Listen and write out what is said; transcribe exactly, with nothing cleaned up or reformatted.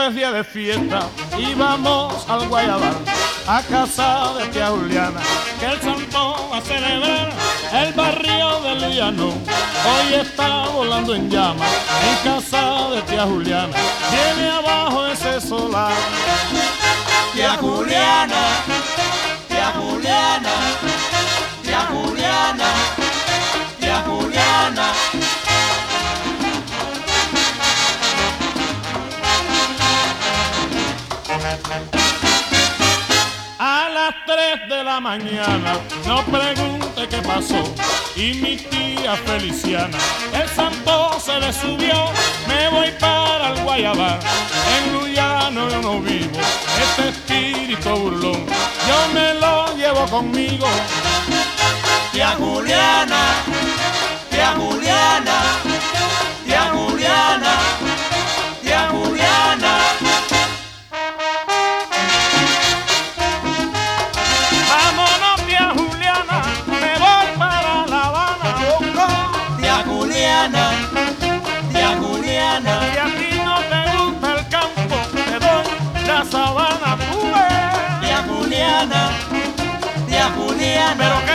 domingo es día de fiesta y vamos al Guayabal, a casa de tía Juliana, que el santo va a celebrar el barrio del Llano. Hoy está volando en llamas en casa de tía Juliana, viene abajo ese solar. Tía Juliana, tía Juliana, tía Juliana, tía Juliana. A las tres de la mañana, no pregunte qué pasó, y mi tía Feliciana, el santo se le subió. Me voy para el Guayabal, en Luyano yo no vivo, este espíritu burlón, yo me lo llevo conmigo. Tía Juliana, tía Juliana, tía Juliana, tía Juliana. Vámonos, tía Juliana, me voy para La Habana. Tía Juliana, tía Juliana. Y a ti no te gusta el campo, te doy la sabana, tú ves. Tía Juliana, tía Juliana. Pero